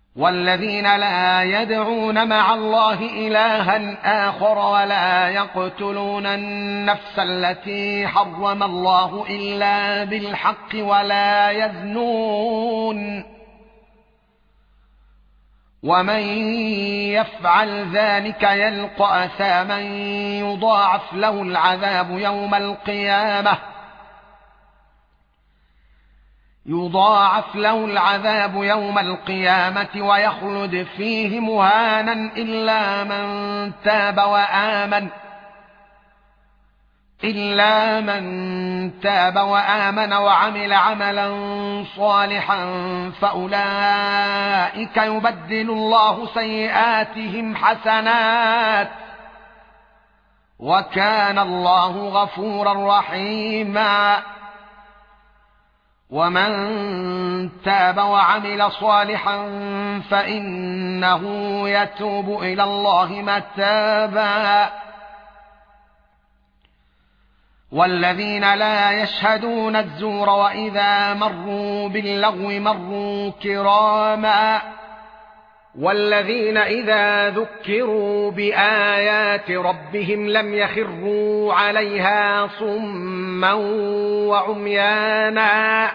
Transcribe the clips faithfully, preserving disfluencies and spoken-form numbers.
والذين لا يدعون مع الله إلها آخر ولا يقتلون النفس التي حرم الله إلا بالحق ولا يزنون ومن يفعل ذلك يلقى أثاما يضاعف له العذاب يوم القيامة يضاعف له العذاب يوم القيامة ويخلد فيه مهانا إلا من تاب وآمن إلا من تاب وآمن وعمل عملا صالحا فأولئك يبدل الله سيئاتهم حسنات وكان الله غفورا رحيما ومن تاب وعمل صالحا فإنه يتوب إلى الله متابا والذين لا يشهدون الزور وإذا مروا باللغو مروا كراما والذين إذا ذكروا بآيات ربهم لم يخروا عليها صما وعميانا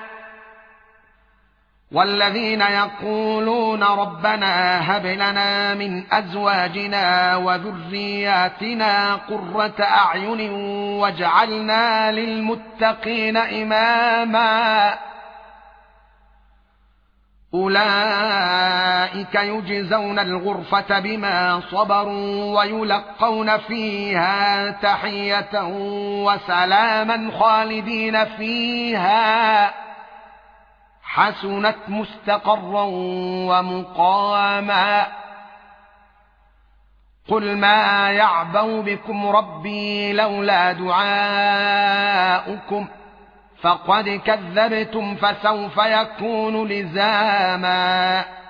والذين يقولون ربنا هب لنا من أزواجنا وذرياتنا قرة أعين واجعلنا للمتقين إماما أولئك يجزون الغرفة بما صبروا ويلقون فيها تحية وسلاما خالدين فيها حسنت مستقرا ومقاما قل ما يعبأ بكم ربي لولا دعاؤكم فقد كذبتم فسوف يكون لزاما